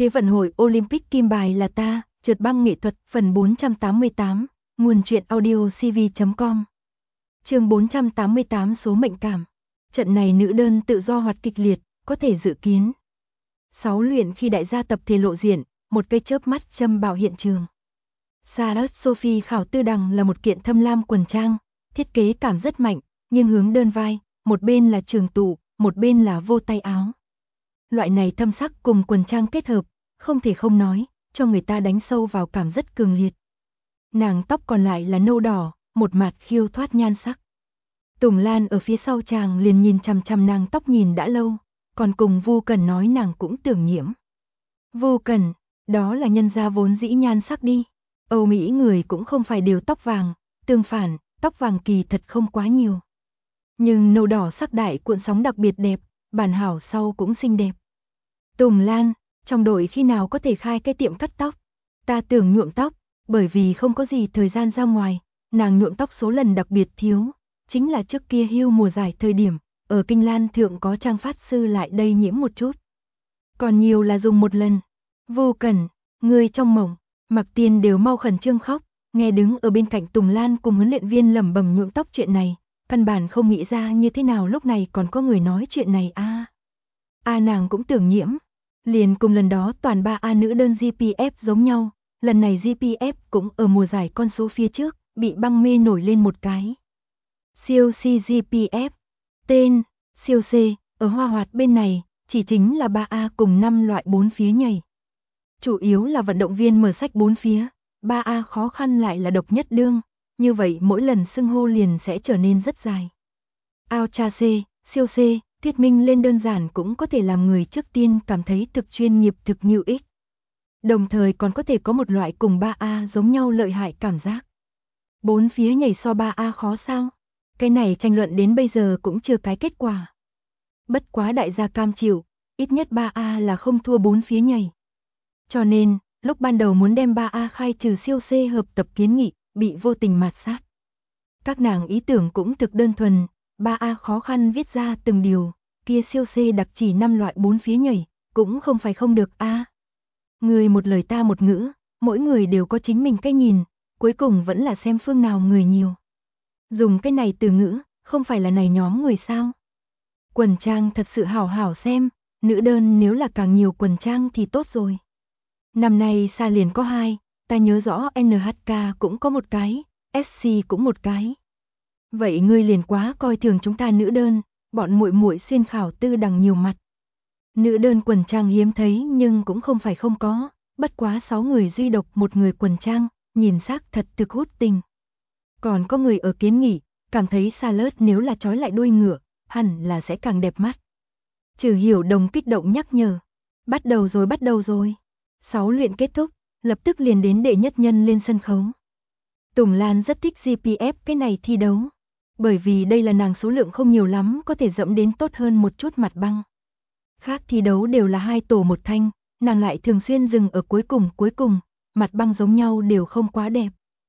Thế vận hội Olympic kim bài là ta, trượt băng nghệ thuật phần 488, nguồn truyện audio cv.com. Chương 488 số mệnh cảm. Trận này nữ đơn tự do hoạt kịch liệt, có thể dự kiến. 6 luyện khi đại gia tập thể lộ diện, một cây chớp mắt châm bảo hiện trường. Charlotte Sophie Khảo Tư Đằng là một kiện thâm lam quần trang, thiết kế cảm rất mạnh, nhưng hướng đơn vai, một bên là trường tụ, một bên là vô tay áo. Loại này thâm sắc cùng quần trang kết hợp, không thể không nói, cho người ta đánh sâu vào cảm rất cường liệt. Nàng tóc còn lại là nâu đỏ, một mặt khiêu thoát nhan sắc. Tùng Lan ở phía sau chàng liền nhìn chằm chằm nàng tóc nhìn đã lâu, còn cùng Vu Cần nói nàng cũng tưởng nhiễm. Vu Cần, đó là nhân gia vốn dĩ nhan sắc đi. Âu Mỹ người cũng không phải đều tóc vàng, tương phản, tóc vàng kỳ thật không quá nhiều. Nhưng nâu đỏ sắc đại cuộn sóng đặc biệt đẹp, bản hảo sau cũng xinh đẹp. Tùng Lan, trong đội khi nào có thể khai cái tiệm cắt tóc? Ta tưởng nhuộm tóc, bởi vì không có gì thời gian ra ngoài, nàng nhuộm tóc số lần đặc biệt thiếu, chính là trước kia hưu mùa giải thời điểm, ở Kinh Lan thượng có trang phát sư lại đây nhiễm một chút. Còn nhiều là dùng một lần. Vô Cẩn, người trong mộng, Mặc Tiên đều mau khẩn trương khóc, nghe đứng ở bên cạnh Tùng Lan cùng huấn luyện viên lẩm bẩm nhuộm tóc chuyện này, căn bản không nghĩ ra như thế nào lúc này còn có người nói chuyện này nàng cũng tưởng nhiễm. Liền cùng lần đó toàn 3A nữ đơn GPF giống nhau, lần này GPF cũng ở mùa giải con số phía trước, bị băng mê nổi lên một cái. Siêu C GPF, tên, siêu C, ở Hoa Hoạt bên này, chỉ chính là 3A cùng 5 loại 4 phía nhảy. Chủ yếu là vận động viên mở sách 4 phía, 3A khó khăn lại là độc nhất đương, như vậy mỗi lần xưng hô liền sẽ trở nên rất dài. Ultra C, siêu C, thuyết minh lên đơn giản cũng có thể làm người trước tiên cảm thấy thực chuyên nghiệp thực như ích. Đồng thời còn có thể có một loại cùng 3A giống nhau lợi hại cảm giác. 4 phía nhảy so 3A khó sao? Cái này tranh luận đến bây giờ cũng chưa cái kết quả. Bất quá đại gia cam chịu, ít nhất 3A là không thua 4 phía nhảy. Cho nên, lúc ban đầu muốn đem 3A khai trừ siêu C hợp tập kiến nghị, bị vô tình mạt sát. Các nàng ý tưởng cũng thực đơn thuần, 3A khó khăn viết ra từng điều, kia siêu C đặc chỉ 5 loại 4 phía nhảy, cũng không phải không được Người một lời ta một ngữ, mỗi người đều có chính mình cái nhìn, cuối cùng vẫn là xem phương nào người nhiều. Dùng cái này từ ngữ, không phải là này nhóm người sao? Quần trang thật sự hảo hảo xem, nữ đơn nếu là càng nhiều quần trang thì tốt rồi. Năm nay xa liền có 2, ta nhớ rõ NHK cũng có một cái, SC cũng một cái. Vậy ngươi liền quá coi thường chúng ta nữ đơn, bọn muội muội xuyên Khảo Tư Đằng nhiều mặt. Nữ đơn quần trang hiếm thấy nhưng cũng không phải không có, bất quá 6 người duy độc một người quần trang, nhìn xác thật thực hút tình. Còn có người ở kiến nghị, cảm thấy Charlotte nếu là trói lại đuôi ngựa, hẳn là sẽ càng đẹp mắt. Trừ Hiểu Đồng kích động nhắc nhở, bắt đầu rồi. 6 luyện kết thúc, lập tức liền đến đệ nhất nhân lên sân khấu. Tùng Lan rất thích GPF cái này thi đấu, bởi vì đây là nàng số lượng không nhiều lắm có thể dẫm đến tốt hơn một chút mặt băng. Khác thi đấu đều là 2 tổ một thanh, nàng lại thường xuyên dừng ở cuối cùng, mặt băng giống nhau đều không quá đẹp.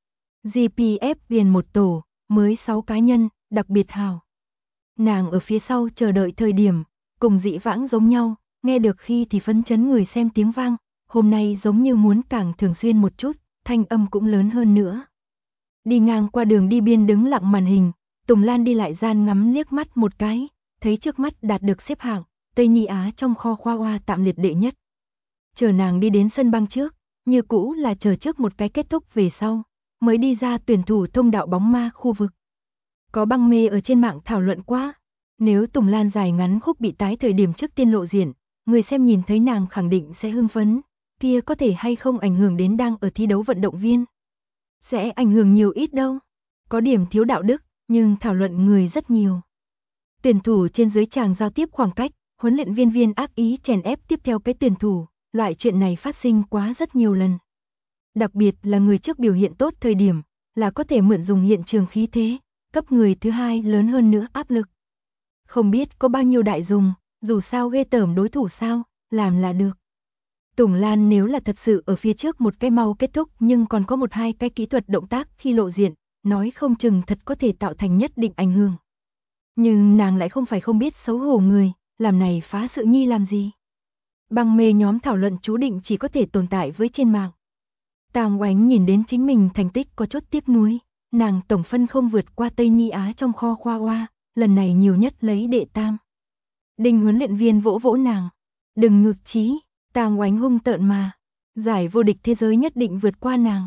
GPF viền một tổ, mới 6 cá nhân, đặc biệt hào. Nàng ở phía sau chờ đợi thời điểm, cùng dĩ vãng giống nhau, nghe được khi thì phấn chấn người xem tiếng vang, hôm nay giống như muốn càng thường xuyên một chút, thanh âm cũng lớn hơn nữa. Đi ngang qua đường đi biên đứng lặng màn hình, Tùng Lan đi lại gian ngắm liếc mắt một cái, thấy trước mắt đạt được xếp hạng, Tây Ni Á trong kho khoa hoa tạm liệt đệ nhất. Chờ nàng đi đến sân băng trước, như cũ là chờ trước một cái kết thúc về sau, mới đi ra tuyển thủ thông đạo bóng ma khu vực. Có băng mê ở trên mạng thảo luận quá, nếu Tùng Lan dài ngắn khúc bị tái thời điểm trước tiên lộ diện, người xem nhìn thấy nàng khẳng định sẽ hưng phấn, kia có thể hay không ảnh hưởng đến đang ở thi đấu vận động viên. Sẽ ảnh hưởng nhiều ít đâu, có điểm thiếu đạo đức, nhưng thảo luận người rất nhiều. Tuyển thủ trên dưới tràng giao tiếp khoảng cách, huấn luyện viên ác ý chèn ép tiếp theo cái tuyển thủ, loại chuyện này phát sinh quá rất nhiều lần. Đặc biệt là người trước biểu hiện tốt thời điểm, là có thể mượn dùng hiện trường khí thế, cấp người thứ hai lớn hơn nữa áp lực. Không biết có bao nhiêu đại dùng, dù sao ghê tởm đối thủ sao, làm là được. Tùng Lan nếu là thật sự ở phía trước một cái mau kết thúc nhưng còn có 1-2 cái kỹ thuật động tác khi lộ diện, nói không chừng thật có thể tạo thành nhất định ảnh hưởng. Nhưng nàng lại không phải không biết xấu hổ người, làm này phá sự nhi làm gì. Băng mê nhóm thảo luận chú định chỉ có thể tồn tại với trên mạng. Tang Oánh nhìn đến chính mình thành tích có chút tiếc nuối, nàng tổng phân không vượt qua Tây Ni Á trong kho khoa hoa, lần này nhiều nhất lấy đệ tam. Đinh huấn luyện viên vỗ vỗ nàng, đừng nhụt chí, Tang Oánh hung tợn mà, giải vô địch thế giới nhất định vượt qua nàng.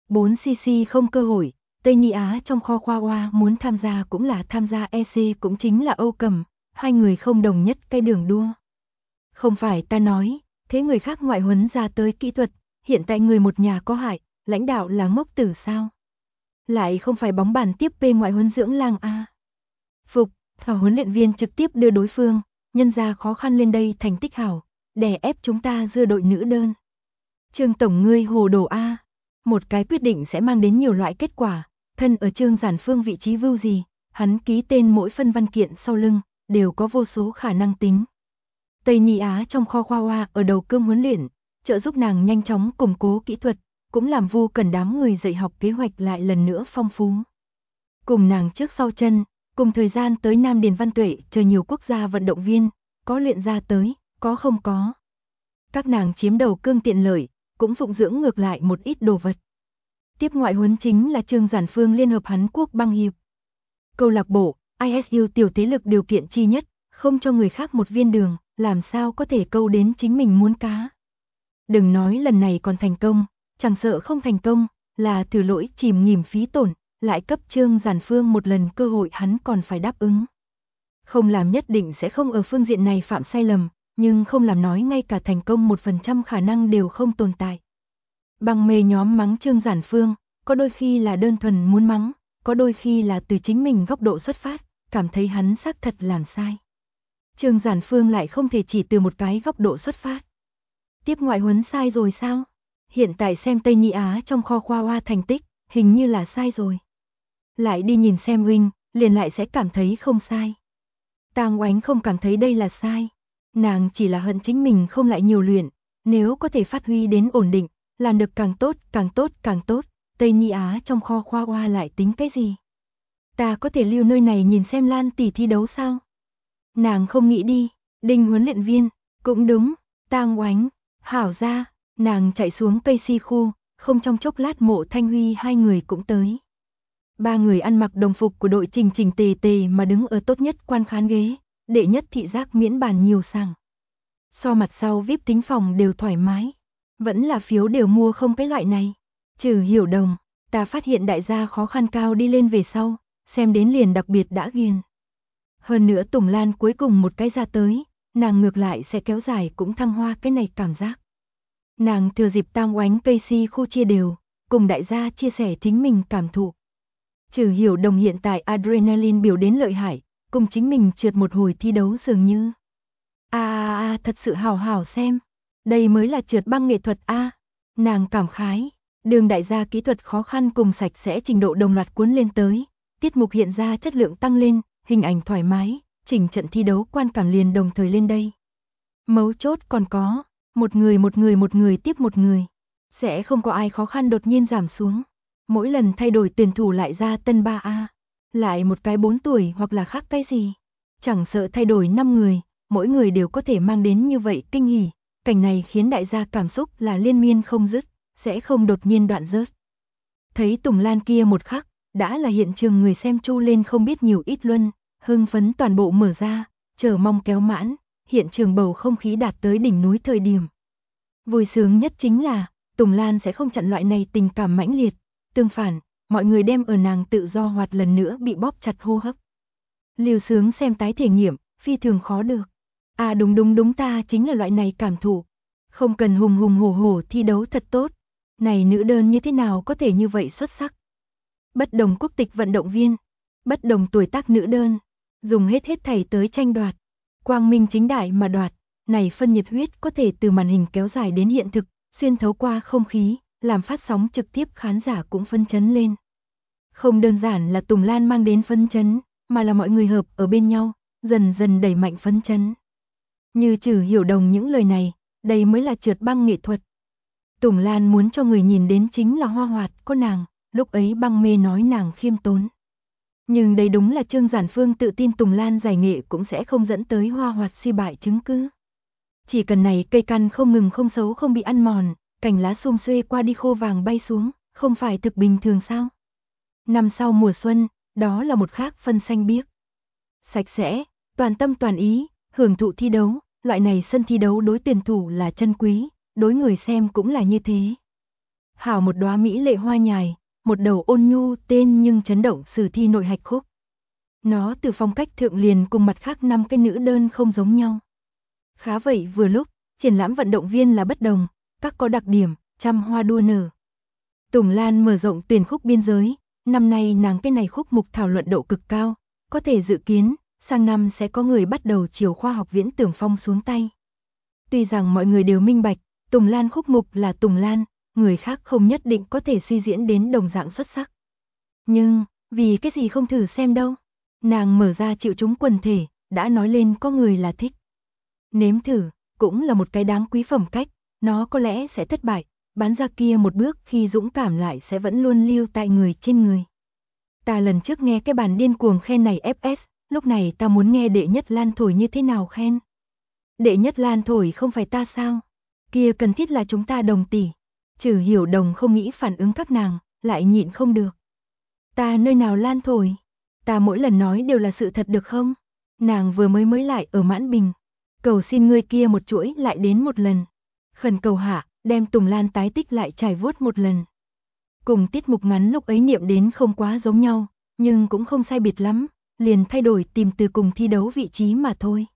4cc không cơ hội, Tây Ni Á trong kho khoa hoa muốn tham gia cũng là tham gia, EC cũng chính là Âu Cầm, hai người không đồng nhất cái đường đua. Không phải ta nói, thế người khác ngoại huấn ra tới kỹ thuật, hiện tại người một nhà có hại, lãnh đạo là ngốc tử sao? Lại không phải bóng bàn tiếp bê ngoại huấn dưỡng lang a. Phục, hảo huấn luyện viên trực tiếp đưa đối phương, nhân ra khó khăn lên đây thành tích hảo, đè ép chúng ta dưa đội nữ đơn. Trương tổng ngươi hồ đồ a, một cái quyết định sẽ mang đến nhiều loại kết quả, thân ở Trương Giản Phương vị trí vưu gì, hắn ký tên mỗi phân văn kiện sau lưng, đều có vô số khả năng tính. Tây Ni Á trong kho khoa hoa ở đầu cương huấn luyện, trợ giúp nàng nhanh chóng củng cố kỹ thuật, cũng làm Vu Cần đám người dạy học kế hoạch lại lần nữa phong phú. Cùng nàng trước sau chân, cùng thời gian tới Nam Điền Văn Tuệ chờ nhiều quốc gia vận động viên, có luyện ra tới, có không có. Các nàng chiếm đầu cương tiện lợi, cũng phụng dưỡng ngược lại một ít đồ vật. Tiếp ngoại huấn chính là Trương Giản Phương Liên hợp Hàn Quốc băng hiệp. Câu lạc bộ, ISU tiểu thế lực điều kiện chi nhất, không cho người khác một viên đường, làm sao có thể câu đến chính mình muốn cá. Đừng nói lần này còn thành công, chẳng sợ không thành công, là thử lỗi chìm nghỉm phí tổn, lại cấp Trương Giản Phương một lần cơ hội hắn còn phải đáp ứng. Không làm nhất định sẽ không ở phương diện này phạm sai lầm, nhưng không làm nói ngay cả thành công 1% khả năng đều không tồn tại. Băng mê nhóm mắng Trương Giản Phương, có đôi khi là đơn thuần muốn mắng, có đôi khi là từ chính mình góc độ xuất phát, cảm thấy hắn xác thật làm sai. Trương Giản Phương lại không thể chỉ từ một cái góc độ xuất phát. Tiếp ngoại huấn sai rồi sao? Hiện tại xem Tây Ni Á trong kho khoa hoa thành tích, hình như là sai rồi. Lại đi nhìn xem huynh, liền lại sẽ cảm thấy không sai. Tang Oánh không cảm thấy đây là sai. Nàng chỉ là hận chính mình không lại nhiều luyện, nếu có thể phát huy đến ổn định, làm được càng tốt, càng tốt, càng tốt, Tây Ni Á trong kho khoa hoa lại tính cái gì? Ta có thể lưu nơi này nhìn xem Lan tỷ thi đấu sao? Nàng không nghĩ đi, Đinh huấn luyện viên, cũng đúng, Tang Oánh, hảo ra, nàng chạy xuống cây si khu, không trong chốc lát Mộ Thanh Huy hai người cũng tới. Ba người ăn mặc đồng phục của đội chỉnh chỉnh tề tề mà đứng ở tốt nhất quan khán ghế, đệ nhất thị giác miễn bàn nhiều sàng. So mặt sau VIP tính phòng đều thoải mái, vẫn là phiếu đều mua không cái loại này. Trừ Hiểu Đồng, ta phát hiện đại gia khó khăn cao đi lên về sau, xem đến liền đặc biệt đã ghiền. Hơn nữa Tùng Lan cuối cùng một cái ra tới, nàng ngược lại sẽ kéo dài cũng thăng hoa cái này cảm giác. Nàng thừa dịp Tang Oánh cây si khu chia đều, cùng đại gia chia sẻ chính mình cảm thụ. Trừ Hiểu Đồng hiện tại adrenaline biểu đến lợi hại, cùng chính mình trượt một hồi thi đấu dường như. Thật sự hào hào xem. Đây mới là trượt băng nghệ thuật a. Nàng cảm khái, đường đại gia kỹ thuật khó khăn cùng sạch sẽ trình độ đồng loạt cuốn lên tới, tiết mục hiện ra chất lượng tăng lên, hình ảnh thoải mái, chỉnh trận thi đấu quan cảm liền đồng thời lên đây. Mấu chốt còn có, một người tiếp một người, sẽ không có ai khó khăn đột nhiên giảm xuống. Mỗi lần thay đổi tuyển thủ lại ra tân 3A, lại một cái 4 tuổi hoặc là khác cái gì. Chẳng sợ thay đổi 5 người, mỗi người đều có thể mang đến như vậy kinh hỉ. Cảnh này khiến đại gia cảm xúc là liên miên không dứt, sẽ không đột nhiên đoạn rớt. Thấy Tùng Lan kia một khắc, đã là hiện trường người xem chu lên không biết nhiều ít luân, hưng phấn toàn bộ mở ra, chờ mong kéo mãn, hiện trường bầu không khí đạt tới đỉnh núi thời điểm. Vui sướng nhất chính là, Tùng Lan sẽ không chặn loại này tình cảm mãnh liệt, tương phản, mọi người đem ở nàng tự do hoạt lần nữa bị bóp chặt hô hấp. Liều sướng xem tái thể nghiệm, phi thường khó được. Đúng ta chính là loại này cảm thụ. Không cần hùng hùng hổ hổ thi đấu thật tốt. Này nữ đơn như thế nào có thể như vậy xuất sắc. Bất đồng quốc tịch vận động viên, bất đồng tuổi tác nữ đơn, dùng hết thảy tới tranh đoạt. Quang minh chính đại mà đoạt, này phân nhiệt huyết có thể từ màn hình kéo dài đến hiện thực, xuyên thấu qua không khí, làm phát sóng trực tiếp khán giả cũng phấn chấn lên. Không đơn giản là Tùng Lan mang đến phấn chấn, mà là mọi người hợp ở bên nhau, dần dần đẩy mạnh phấn chấn. Như Trừ Hiểu Đồng những lời này, đây mới là trượt băng nghệ thuật. Tùng Lan muốn cho người nhìn đến chính là hoa hoạt, có nàng, lúc ấy băng mê nói nàng khiêm tốn. Nhưng đây đúng là Trương Giản Phương tự tin Tùng Lan giải nghệ cũng sẽ không dẫn tới hoa hoạt suy bại chứng cứ. Chỉ cần này cây căn không ngừng không xấu không bị ăn mòn, cành lá sum xuê qua đi khô vàng bay xuống, không phải thực bình thường sao? Năm sau mùa xuân, đó là một khác phân xanh biếc. Sạch sẽ, toàn tâm toàn ý, hưởng thụ thi đấu, loại này sân thi đấu đối tuyển thủ là chân quý, đối người xem cũng là như thế. Hảo một đóa mỹ lệ hoa nhài, một đầu ôn nhu tên nhưng chấn động sử thi nội hạch khúc. Nó từ phong cách thượng liền cùng mặt khác 5 cái nữ đơn không giống nhau. Khá vậy vừa lúc, triển lãm vận động viên là bất đồng, các có đặc điểm, trăm hoa đua nở. Tùng Lan mở rộng tuyển khúc biên giới, năm nay nàng cái này khúc mục thảo luận độ cực cao, có thể dự kiến, sang năm sẽ có người bắt đầu chiều khoa học viễn tưởng phong xuống tay. Tuy rằng mọi người đều minh bạch, Tùng Lan khúc mục là Tùng Lan, người khác không nhất định có thể suy diễn đến đồng dạng xuất sắc. Nhưng, vì cái gì không thử xem đâu? Nàng mở ra chịu chúng quần thể, đã nói lên có người là thích. Nếm thử, cũng là một cái đáng quý phẩm cách, nó có lẽ sẽ thất bại, bán ra kia một bước khi dũng cảm lại sẽ vẫn luôn lưu tại người trên người. Ta lần trước nghe cái bản điên cuồng khen này FS, lúc này ta muốn nghe đệ nhất Lan thổi như thế nào khen. Đệ nhất Lan thổi không phải ta sao? Kia cần thiết là chúng ta đồng tỷ. Trừ Hiểu Đồng không nghĩ phản ứng các nàng, lại nhịn không được. Ta nơi nào Lan thổi? Ta mỗi lần nói đều là sự thật được không? Nàng vừa mới lại ở Mãn Bình. Cầu xin ngươi kia một chuỗi lại đến một lần. Khẩn cầu hạ, đem Tùng Lan tái tích lại trải vuốt một lần. Cùng tiết mục ngắn lúc ấy niệm đến không quá giống nhau, nhưng cũng không sai biệt lắm, liền thay đổi tìm từ cùng thi đấu vị trí mà thôi.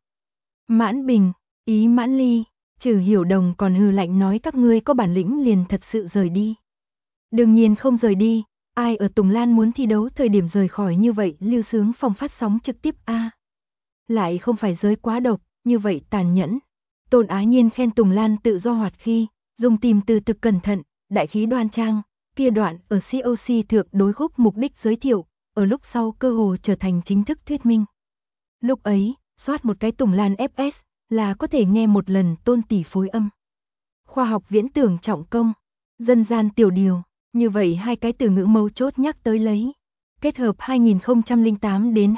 Mãn Bình, ý Mãn Ly, Trừ Hiểu Đồng còn hừ lạnh nói các ngươi có bản lĩnh liền thật sự rời đi. Đương nhiên không rời đi, ai ở Tùng Lan muốn thi đấu thời điểm rời khỏi như vậy lưu sướng phòng phát sóng trực tiếp a. Lại không phải giới quá độc, như vậy tàn nhẫn. Tôn Á Nhiên khen Tùng Lan tự do hoạt khi, dùng tìm từ thực cẩn thận, đại khí đoan trang, kia đoạn ở COC thượng đối khúc mục đích giới thiệu, ở lúc sau cơ hồ trở thành chính thức thuyết minh. Lúc ấy, soát một cái Tùng Lan FS là có thể nghe một lần Tôn tỷ phối âm. Khoa học viễn tưởng trọng công, dân gian tiểu điều, như vậy hai cái từ ngữ mấu chốt nhắc tới lấy. Kết hợp 2008 đến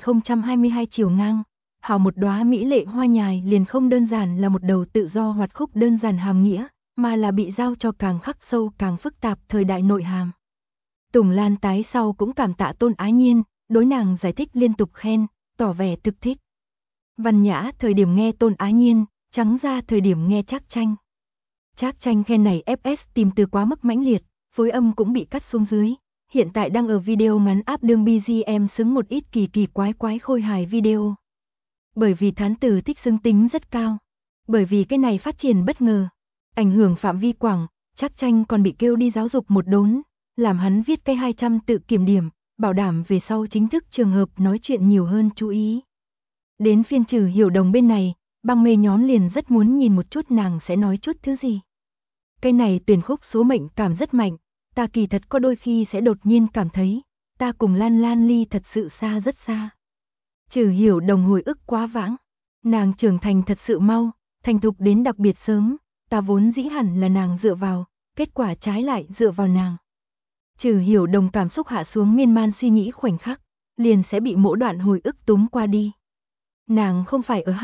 2022 chiều ngang, hào một đóa mỹ lệ hoa nhài liền không đơn giản là một đầu tự do hoạt khúc đơn giản hàm nghĩa, mà là bị giao cho càng khắc sâu càng phức tạp thời đại nội hàm. Tùng Lan tái sau cũng cảm tạ Tôn Á Nhiên, đối nàng giải thích liên tục khen, tỏ vẻ thực thích. Văn nhã thời điểm nghe Tôn Á Nhiên, trắng ra thời điểm nghe Trác Tranh. Trác Tranh khen này FS tìm từ quá mức mãnh liệt, phối âm cũng bị cắt xuống dưới. Hiện tại đang ở video ngắn áp đương BGM xứng một ít kỳ quái khôi hài video. Bởi vì thán từ thích xứng tính rất cao. Bởi vì cái này phát triển bất ngờ, ảnh hưởng phạm vi quảng, Trác Tranh còn bị kêu đi giáo dục một đốn, làm hắn viết cái 200 tự kiểm điểm, bảo đảm về sau chính thức trường hợp nói chuyện nhiều hơn chú ý. Đến phiên Trừ Hiểu Đồng bên này, băng mê nhóm liền rất muốn nhìn một chút nàng sẽ nói chút thứ gì. Cái này tuyển khúc số mệnh cảm rất mạnh, ta kỳ thật có đôi khi sẽ đột nhiên cảm thấy, ta cùng Lan Lan ly thật sự xa rất xa. Trừ Hiểu Đồng hồi ức quá vãng, nàng trưởng thành thật sự mau, thành thục đến đặc biệt sớm, ta vốn dĩ hẳn là nàng dựa vào, kết quả trái lại dựa vào nàng. Trừ Hiểu Đồng cảm xúc hạ xuống miên man suy nghĩ khoảnh khắc, liền sẽ bị mỗi đoạn hồi ức túm qua đi. Nàng không phải ở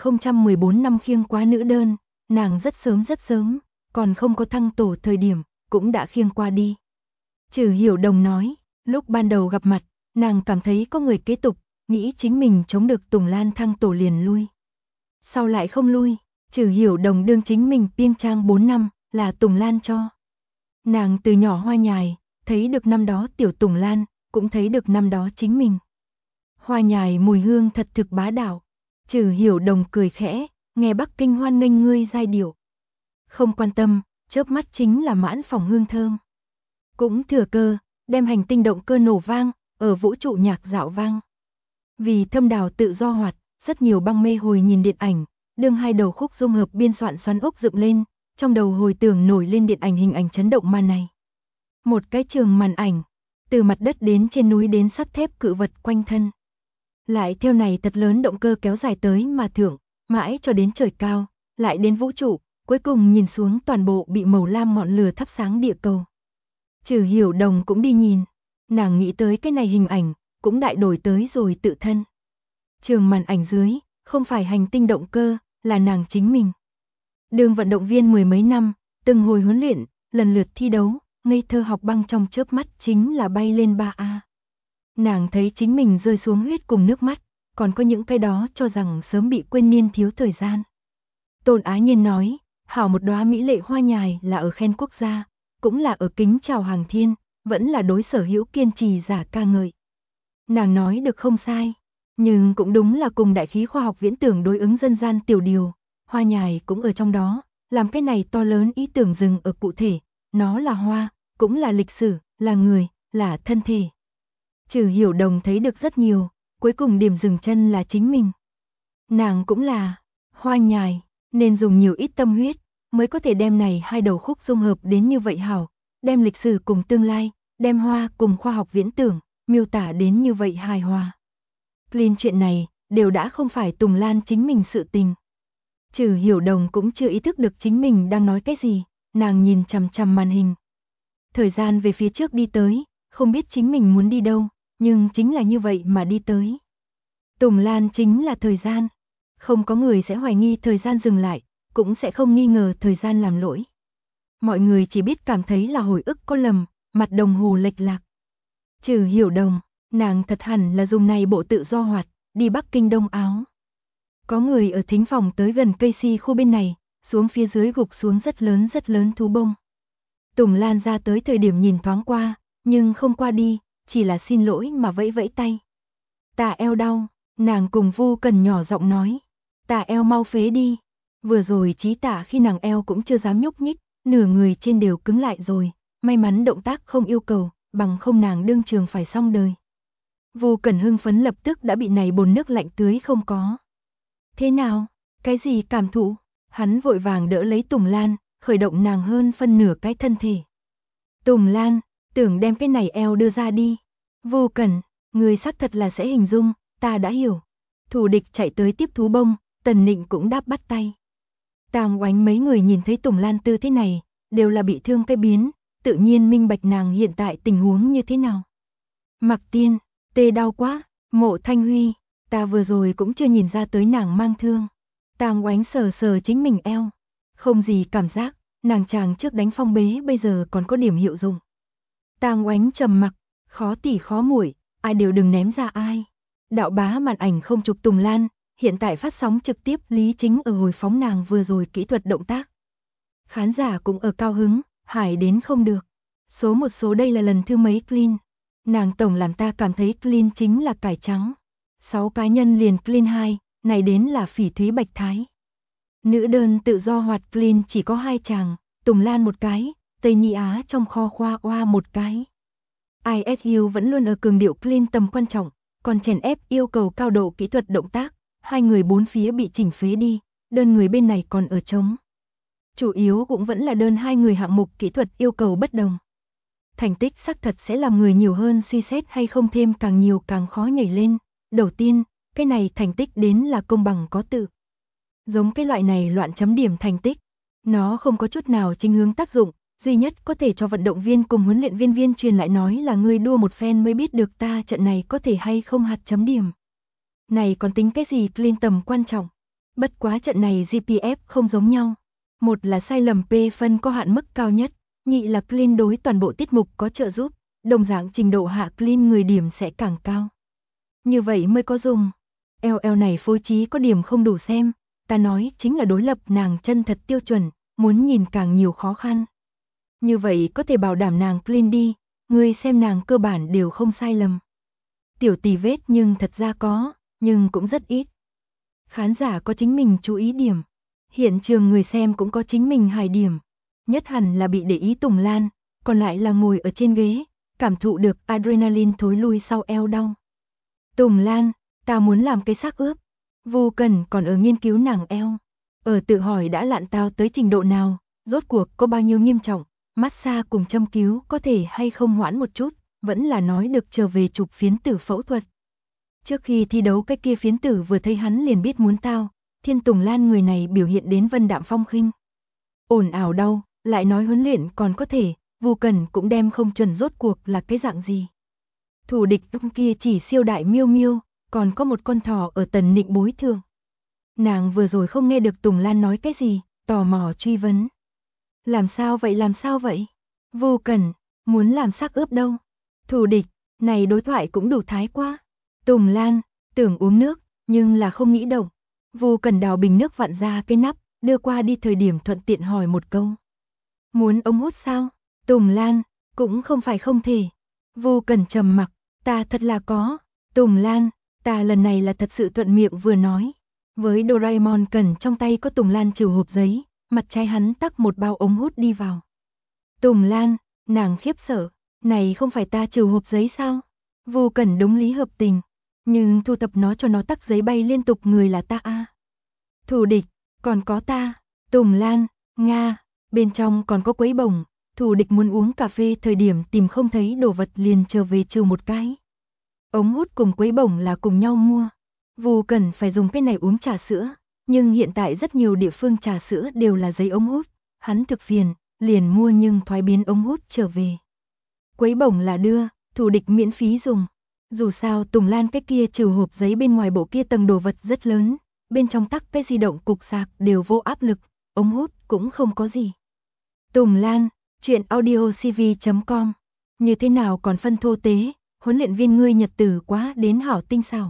2014 năm khiêng quá nữ đơn, nàng rất sớm, còn không có thăng tổ thời điểm, cũng đã khiêng qua đi. Trừ Hiểu Đồng nói, lúc ban đầu gặp mặt, nàng cảm thấy có người kế tục, nghĩ chính mình chống được Tùng Lan thăng tổ liền lui. Sau lại không lui, Trừ Hiểu Đồng đương chính mình piêng trang 4 năm, là Tùng Lan cho. Nàng từ nhỏ hoa nhài, thấy được năm đó tiểu Tùng Lan, cũng thấy được năm đó chính mình. Hoa nhài mùi hương thật thực bá đạo. Trừ Hiểu Đồng cười khẽ, nghe Bắc Kinh hoan nghênh ngươi giai điệu. Không quan tâm, chớp mắt chính là mãn phòng hương thơm. Cũng thừa cơ, đem hành tinh động cơ nổ vang, ở vũ trụ nhạc dạo vang. Vì thâm đào tự do hoạt, rất nhiều băng mê hồi nhìn điện ảnh, đương hai đầu khúc dung hợp biên soạn xoắn ốc dựng lên, trong đầu hồi tưởng nổi lên điện ảnh hình ảnh chấn động màn này. Một cái trường màn ảnh, từ mặt đất đến trên núi đến sắt thép cự vật quanh thân. Lại theo này thật lớn động cơ kéo dài tới mà thưởng, mãi cho đến trời cao, lại đến vũ trụ, cuối cùng nhìn xuống toàn bộ bị màu lam ngọn lửa thắp sáng địa cầu. Trừ Hiểu Đồng cũng đi nhìn, nàng nghĩ tới cái này hình ảnh, cũng đại đổi tới rồi tự thân. Trường màn ảnh dưới, không phải hành tinh động cơ, là nàng chính mình. Đường vận động viên mười mấy năm, từng hồi huấn luyện, lần lượt thi đấu, ngây thơ học băng trong chớp mắt chính là bay lên 3A. Nàng thấy chính mình rơi xuống huyết cùng nước mắt, còn có những cái đó cho rằng sớm bị quên niên thiếu thời gian. Tôn Á Nhiên nói, hảo một đóa mỹ lệ hoa nhài là ở khen quốc gia, cũng là ở kính chào hàng thiên, vẫn là đối Sở Hữu kiên trì giả ca ngợi. Nàng nói được không sai, nhưng cũng đúng là cùng đại khí khoa học viễn tưởng đối ứng dân gian tiểu điều, hoa nhài cũng ở trong đó, làm cái này to lớn ý tưởng dừng ở cụ thể, nó là hoa, cũng là lịch sử, là người, là thân thể. Trừ Hiểu Đồng thấy được rất nhiều, cuối cùng điểm dừng chân là chính mình. Nàng cũng là hoa nhài, nên dùng nhiều ít tâm huyết, mới có thể đem này hai đầu khúc dung hợp đến như vậy hảo, đem lịch sử cùng tương lai, đem hoa cùng khoa học viễn tưởng, miêu tả đến như vậy hài hòa. Clean chuyện này, đều đã không phải Tùng Lan chính mình sự tình. Trừ Hiểu Đồng cũng chưa ý thức được chính mình đang nói cái gì, nàng nhìn chằm chằm màn hình. Thời gian về phía trước đi tới, không biết chính mình muốn đi đâu, nhưng chính là như vậy mà đi tới. Tùng Lan chính là thời gian. Không có người sẽ hoài nghi thời gian dừng lại, cũng sẽ không nghi ngờ thời gian làm lỗi. Mọi người chỉ biết cảm thấy là hồi ức có lầm, mặt đồng hồ lệch lạc. Trừ Hiểu Đồng, nàng thật hẳn là dùng này bộ tự do hoạt, đi Bắc Kinh Đông Áo. Có người ở thính phòng tới gần cây si khu bên này, xuống phía dưới gục xuống rất lớn thú bông. Tùng Lan ra tới thời điểm nhìn thoáng qua, nhưng không qua đi, chỉ là xin lỗi mà vẫy vẫy tay. Tà eo đau, nàng cùng Vu Cần nhỏ giọng nói. Tà eo mau phế đi. Vừa rồi Chí Tả khi nàng eo cũng chưa dám nhúc nhích, nửa người trên đều cứng lại rồi, may mắn động tác không yêu cầu, bằng không nàng đương trường phải xong đời. Vu Cần hưng phấn lập tức đã bị này bồn nước lạnh tưới không có. Thế nào? Cái gì cảm thụ? Hắn vội vàng đỡ lấy Tùng Lan, khởi động nàng hơn phân nửa cái thân thể. Tùng Lan, tưởng đem cái này eo đưa ra đi. Vu Cần, người xác thật là sẽ hình dung, ta đã hiểu. Thủ địch chạy tới tiếp thú bông, Tần Nịnh cũng đáp bắt tay. Tam Oánh mấy người nhìn thấy Tùng Lan tư thế này, đều là bị thương cái biến, tự nhiên minh bạch nàng hiện tại tình huống như thế nào. Mặc Tiên, tê đau quá, Mộ Thanh Huy, ta vừa rồi cũng chưa nhìn ra tới nàng mang thương. Tam Oánh sờ sờ chính mình eo, không gì cảm giác, nàng chàng trước đánh phong bế bây giờ còn có điểm hiệu dụng. Tam Oánh trầm mặc, khó tỉ khó muội, ai đều đừng ném ra ai. Đạo bá màn ảnh không chụp Tùng Lan, hiện tại phát sóng trực tiếp Lý Chính ở hồi phóng nàng vừa rồi kỹ thuật động tác. Khán giả cũng ở cao hứng, hải đến không được. Số một số đây là lần thứ mấy clean. Nàng tổng làm ta cảm thấy clean chính là cải trắng. 6 cá nhân liền clean 2, này đến là Phỉ Thúy Bạch Thái. Nữ đơn tự do hoạt clean chỉ có 2 chàng, Tùng Lan một cái, Tây Ni Á trong kho khoa oa một cái. ISU vẫn luôn ở cường điệu clean tầm quan trọng, còn chèn ép yêu cầu cao độ kỹ thuật động tác, hai người bốn phía bị chỉnh phế đi, đơn người bên này còn ở trống. Chủ yếu cũng vẫn là đơn hai người hạng mục kỹ thuật yêu cầu bất đồng. Thành tích xác thật sẽ làm người nhiều hơn suy xét hay không thêm càng nhiều càng khó nhảy lên. Đầu tiên, cái này thành tích đến là công bằng có tự. Giống cái loại này loạn chấm điểm thành tích, nó không có chút nào chính hướng tác dụng, duy nhất có thể cho vận động viên cùng huấn luyện viên truyền lại nói là ngươi đua một phen mới biết được ta trận này có thể hay không hạt chấm điểm. Này còn tính cái gì clean tầm quan trọng. Bất quá trận này GPF không giống nhau. Một là sai lầm P phân có hạn mức cao nhất, nhị là clean đối toàn bộ tiết mục có trợ giúp, đồng dạng trình độ hạ clean người điểm sẽ càng cao. Như vậy mới có dùng. LL này phối trí có điểm không đủ xem, ta nói chính là đối lập nàng chân thật tiêu chuẩn, muốn nhìn càng nhiều khó khăn. Như vậy có thể bảo đảm nàng clean đi, người xem nàng cơ bản đều không sai lầm. Tiểu tì vết nhưng thật ra có, nhưng cũng rất ít. Khán giả có chính mình chú ý điểm, hiện trường người xem cũng có chính mình hài điểm. Nhất hẳn là bị để ý Tùng Lan, còn lại là ngồi ở trên ghế, cảm thụ được adrenaline thối lui sau eo đau. Tùng Lan, ta muốn làm cái xác ướp. Vu Cần còn ở nghiên cứu nàng eo. Ở tự hỏi đã lạn tao tới trình độ nào, rốt cuộc có bao nhiêu nghiêm trọng, massage cùng châm cứu có thể hay không hoãn một chút, vẫn là nói được trở về chụp phiến tử phẫu thuật. Trước khi thi đấu cái kia phiến tử vừa thấy hắn liền biết muốn tao, Thiên Tùng Lan người này biểu hiện đến vân đạm phong khinh. Ồn ào đau, lại nói huấn luyện còn có thể, Vu Cần cũng đem không chuẩn rốt cuộc là cái dạng gì. Thủ địch kia chỉ siêu đại miêu miêu, còn có một con thỏ ở Tần Nịnh bối thương. Nàng vừa rồi không nghe được Tùng Lan nói cái gì, tò mò truy vấn. Làm sao vậy, làm sao vậy? Vô Cẩn, muốn làm xác ướp đâu? Thù địch, này đối thoại cũng đủ thái quá. Tùng Lan, tưởng uống nước, nhưng là không nghĩ động. Vô Cẩn đào bình nước vặn ra cái nắp, đưa qua đi thời điểm thuận tiện hỏi một câu. Muốn ống hút sao? Tùng Lan, cũng không phải không thể. Vô Cẩn trầm mặc, ta thật là có. Tùng Lan, ta lần này là thật sự thuận miệng vừa nói. Với Doraemon Cẩn trong tay có Tùng Lan trừ hộp giấy, mặt trái hắn tắc một bao ống hút đi vào. Tùng Lan, nàng khiếp sợ, này không phải ta trừ hộp giấy sao? Vô Cẩn đúng lý hợp tình, nhưng thu thập nó cho nó tắc giấy bay liên tục người là ta a. Thù địch, còn có ta. Tùng Lan, Nga, bên trong còn có quấy bổng. Thù địch muốn uống cà phê thời điểm tìm không thấy đồ vật liền trở về trừ một cái. Ống hút cùng quấy bổng là cùng nhau mua. Vô Cẩn phải dùng cái này uống trà sữa, nhưng hiện tại rất nhiều địa phương trà sữa đều là giấy ống hút, hắn thực phiền, liền mua nhưng thoái biến ống hút trở về. Quấy bổng là đưa, thù địch miễn phí dùng. Dù sao Tùng Lan cái kia trừ hộp giấy bên ngoài bộ kia tầng đồ vật rất lớn, bên trong tắc cái di động cục sạc đều vô áp lực, ống hút cũng không có gì. Tùng Lan, chuyện audiocv.com, như thế nào còn phân thô tế, huấn luyện viên ngươi nhật tử quá đến hảo tinh xảo.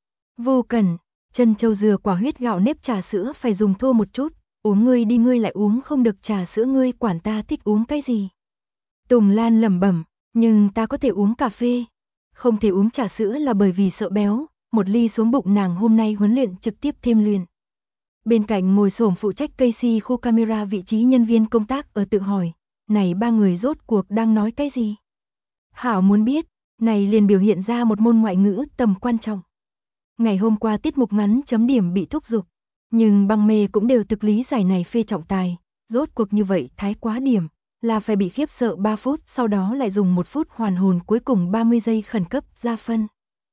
Vô Cẩn, chân châu dừa quả huyết gạo nếp trà sữa phải dùng thô một chút, uống ngươi đi ngươi lại uống không được trà sữa ngươi quản ta thích uống cái gì. Tùng Lan lẩm bẩm, nhưng ta có thể uống cà phê, không thể uống trà sữa là bởi vì sợ béo, một ly xuống bụng nàng hôm nay huấn luyện trực tiếp thêm luyện. Bên cạnh ngồi xổm phụ trách Casey khu camera vị trí nhân viên công tác ở tự hỏi, này ba người rốt cuộc đang nói cái gì? Hảo muốn biết, này liền biểu hiện ra một môn ngoại ngữ tầm quan trọng. Ngày hôm qua tiết mục ngắn chấm điểm bị thúc giục, nhưng băng mê cũng đều thực lý giải này phê trọng tài, rốt cuộc như vậy thái quá điểm, là phải bị khiếp sợ 3 phút sau đó lại dùng 1 phút hoàn hồn cuối cùng 30 giây khẩn cấp ra phân.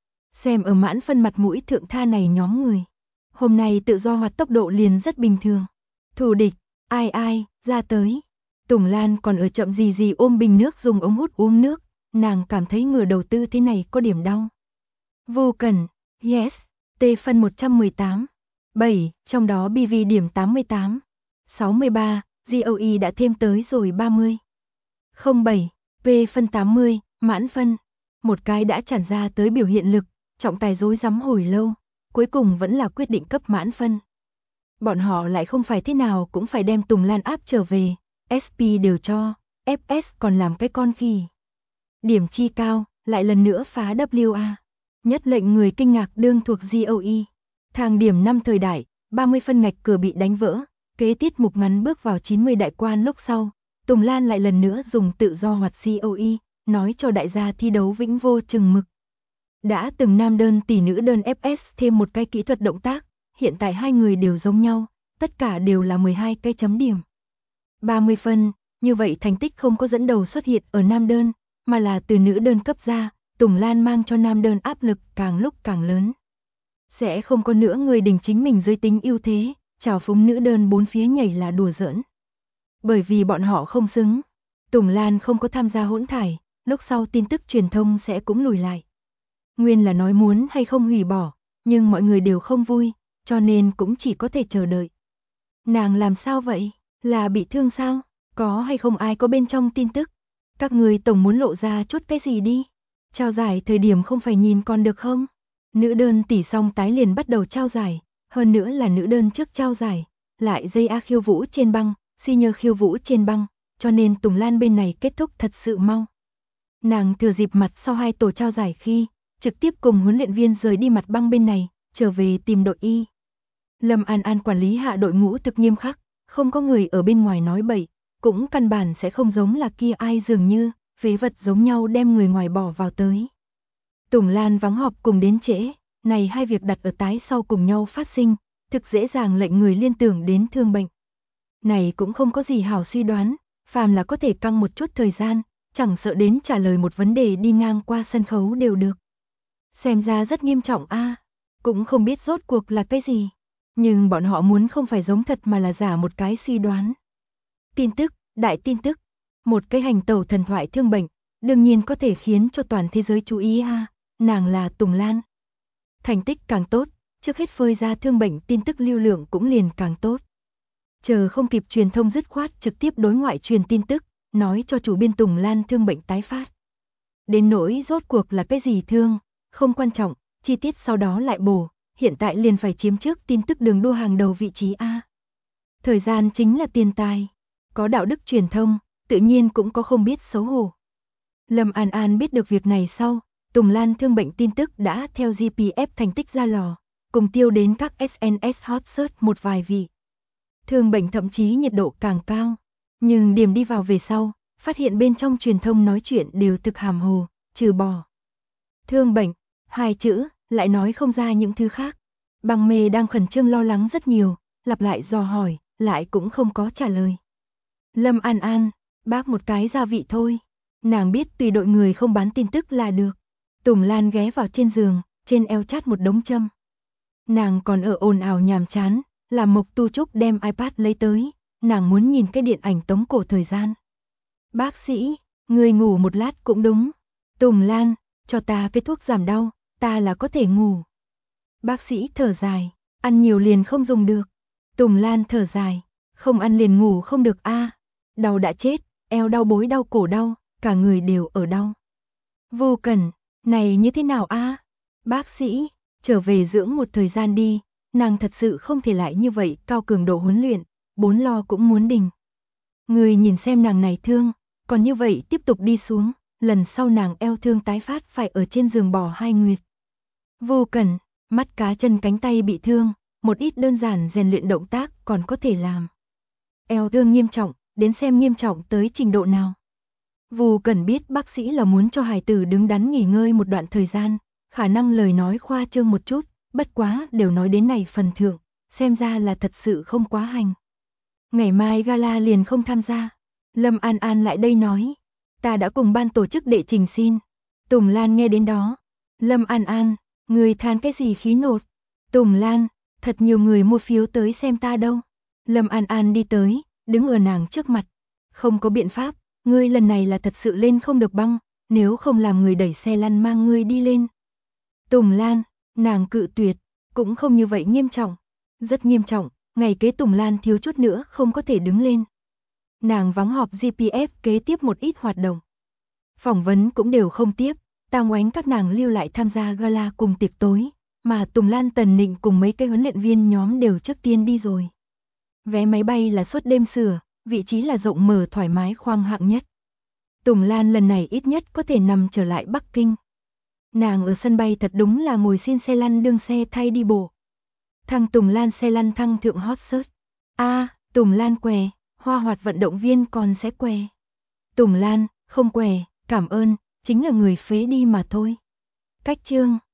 Xem ở mãn phân mặt mũi thượng tha này nhóm người. Hôm nay tự do hoạt tốc độ liền rất bình thường. Thù địch, ai, ra tới. Tùng Lan còn ở chậm gì ôm bình nước dùng ống hút uống nước, nàng cảm thấy ngừa đầu tư thế này có điểm đau. Vô Cẩn, yes, T phân 118, 7, trong đó BV điểm 88, 63, GOE đã thêm tới rồi 30. 07, P phân 80, mãn phân. Một cái đã tràn ra tới biểu hiện lực, trọng tài rối rắm hồi lâu, cuối cùng vẫn là quyết định cấp mãn phân. Bọn họ lại không phải thế nào cũng phải đem Tùng Lan áp trở về, SP đều cho, FS còn làm cái con khỉ. Điểm chi cao, lại lần nữa phá WA. Nhất lệnh người kinh ngạc đương thuộc GOE. Thang điểm 5 thời đại, 30 phân ngạch cửa bị đánh vỡ, kế tiết mục ngắn bước vào 90 đại quan lúc sau. Tùng Lan lại lần nữa dùng tự do hoạt GOE, nói cho đại gia thi đấu vĩnh vô chừng mực. Đã từng nam đơn tỷ nữ đơn FS thêm một cái kỹ thuật động tác, hiện tại hai người đều giống nhau, tất cả đều là 12 cái chấm điểm. 30 phân, như vậy thành tích không có dẫn đầu xuất hiện ở nam đơn, mà là từ nữ đơn cấp ra, Tùng Lan mang cho nam đơn áp lực càng lúc càng lớn. Sẽ không có nữa người đình chính mình giới tính ưu thế, trào phúng nữ đơn bốn phía nhảy là đùa giỡn. Bởi vì bọn họ không xứng, Tùng Lan không có tham gia hỗn thải, lúc sau tin tức truyền thông sẽ cũng lùi lại. Nguyên là nói muốn hay không hủy bỏ, nhưng mọi người đều không vui, cho nên cũng chỉ có thể chờ đợi. Nàng làm sao vậy? Là bị thương sao? Có hay không ai có bên trong tin tức? Các người tổng muốn lộ ra chút cái gì đi? Trao giải thời điểm không phải nhìn còn được không? Nữ đơn tỷ song tái liền bắt đầu trao giải, hơn nữa là nữ đơn trước trao giải, lại dây A khiêu vũ trên băng, senior khiêu vũ trên băng, cho nên Tùng Lan bên này kết thúc thật sự mau. Nàng thừa dịp mặt sau hai tổ trao giải khi, trực tiếp cùng huấn luyện viên rời đi mặt băng bên này, trở về tìm đội Y. Lâm An An quản lý hạ đội ngũ thực nghiêm khắc, không có người ở bên ngoài nói bậy, cũng căn bản sẽ không giống là kia ai dường như, phế vật giống nhau đem người ngoài bỏ vào tới. Tùng Lan vắng họp cùng đến trễ, này hai việc đặt ở tái sau cùng nhau phát sinh, thực dễ dàng lệnh người liên tưởng đến thương bệnh. Này cũng không có gì hảo suy đoán, phàm là có thể căng một chút thời gian, chẳng sợ đến trả lời một vấn đề đi ngang qua sân khấu đều được. Xem ra rất nghiêm trọng a, cũng không biết rốt cuộc là cái gì, nhưng bọn họ muốn không phải giống thật mà là giả một cái suy đoán. Tin tức, đại tin tức, một cái hành tẩu thần thoại thương bệnh, đương nhiên có thể khiến cho toàn thế giới chú ý a, nàng là Tùng Lan. Thành tích càng tốt, trước hết phơi ra thương bệnh tin tức lưu lượng cũng liền càng tốt. Chờ không kịp truyền thông dứt khoát trực tiếp đối ngoại truyền tin tức, nói cho chủ biên Tùng Lan thương bệnh tái phát. Đến nỗi rốt cuộc là cái gì thương, không quan trọng, chi tiết sau đó lại bổ, hiện tại liền phải chiếm trước tin tức đường đua hàng đầu vị trí A. Thời gian chính là tiền tài, có đạo đức truyền thông, tự nhiên cũng có không biết xấu hổ. Lâm An An biết được việc này sau, Tùng Lan thương bệnh tin tức đã theo GPF thành tích ra lò, cùng tiêu đến các SNS hot search một vài vị. Thương bệnh thậm chí nhiệt độ càng cao, nhưng điểm đi vào về sau, phát hiện bên trong truyền thông nói chuyện đều thực hàm hồ, trừ bỏ thương bệnh, hai chữ, lại nói không ra những thứ khác. Bằng mê đang khẩn trương lo lắng rất nhiều, lặp lại dò hỏi, lại cũng không có trả lời. Lâm An An, bác một cái gia vị thôi. Nàng biết tùy đội người không bán tin tức là được. Tùng Lan ghé vào trên giường, trên eo chát một đống châm. Nàng còn ở ồn ào nhàm chán, làm Mộc Tu Trúc đem iPad lấy tới, nàng muốn nhìn cái điện ảnh tống cổ thời gian. Bác sĩ, người ngủ một lát cũng đúng. Tùng Lan, cho ta cái thuốc giảm đau, ta là có thể ngủ. Bác sĩ thở dài, ăn nhiều liền không dùng được. Tùng Lan thở dài, không ăn liền ngủ không được a. Đau đã chết, eo đau bối đau cổ đau, cả người đều ở đau. Vô Cẩn, này như thế nào a? Bác sĩ, trở về dưỡng một thời gian đi, nàng thật sự không thể lại như vậy cao cường độ huấn luyện, 4 lo cũng muốn đình. Người nhìn xem nàng này thương, còn như vậy tiếp tục đi xuống, lần sau nàng eo thương tái phát phải ở trên giường bò 2 nguyệt. Vô Cẩn, mắt cá chân cánh tay bị thương, một ít đơn giản rèn luyện động tác còn có thể làm. Eo thương nghiêm trọng, đến xem nghiêm trọng tới trình độ nào. Vô Cẩn biết bác sĩ là muốn cho hài tử đứng đắn nghỉ ngơi một đoạn thời gian, khả năng lời nói khoa trương một chút, bất quá đều nói đến này phần thượng, xem ra là thật sự không quá hành. Ngày mai gala liền không tham gia. Lâm An An lại đây nói, ta đã cùng ban tổ chức đệ trình xin. Tùng Lan nghe đến đó, Lâm An An, người than cái gì khí nột? Tùng Lan, thật nhiều người mua phiếu tới xem ta đâu. Lâm An An đi tới, đứng ở nàng trước mặt. Không có biện pháp, ngươi lần này là thật sự lên không được băng, nếu không làm người đẩy xe lăn mang ngươi đi lên. Tùng Lan, nàng cự tuyệt, cũng không như vậy nghiêm trọng. Rất nghiêm trọng, ngày kế Tùng Lan thiếu chút nữa không có thể đứng lên. Nàng vắng họp GPF kế tiếp một ít hoạt động. Phỏng vấn cũng đều không tiếp, Tam Oánh các nàng lưu lại tham gia gala cùng tiệc tối, mà Tùng Lan Tần Nịnh cùng mấy cái huấn luyện viên nhóm đều trước tiên đi rồi. Vé máy bay là suốt đêm sửa, vị trí là rộng mở thoải mái khoang hạng nhất. Tùng Lan lần này ít nhất có thể nằm trở lại Bắc Kinh. Nàng ở sân bay thật đúng là ngồi xin xe lăn đương xe thay đi bộ. Thằng Tùng Lan xe lăn thăng thượng hot search. Tùng Lan què, Hoa Hoạt vận động viên còn sẽ què. Tùng Lan, không què, cảm ơn, chính là người phế đi mà thôi. Cách chương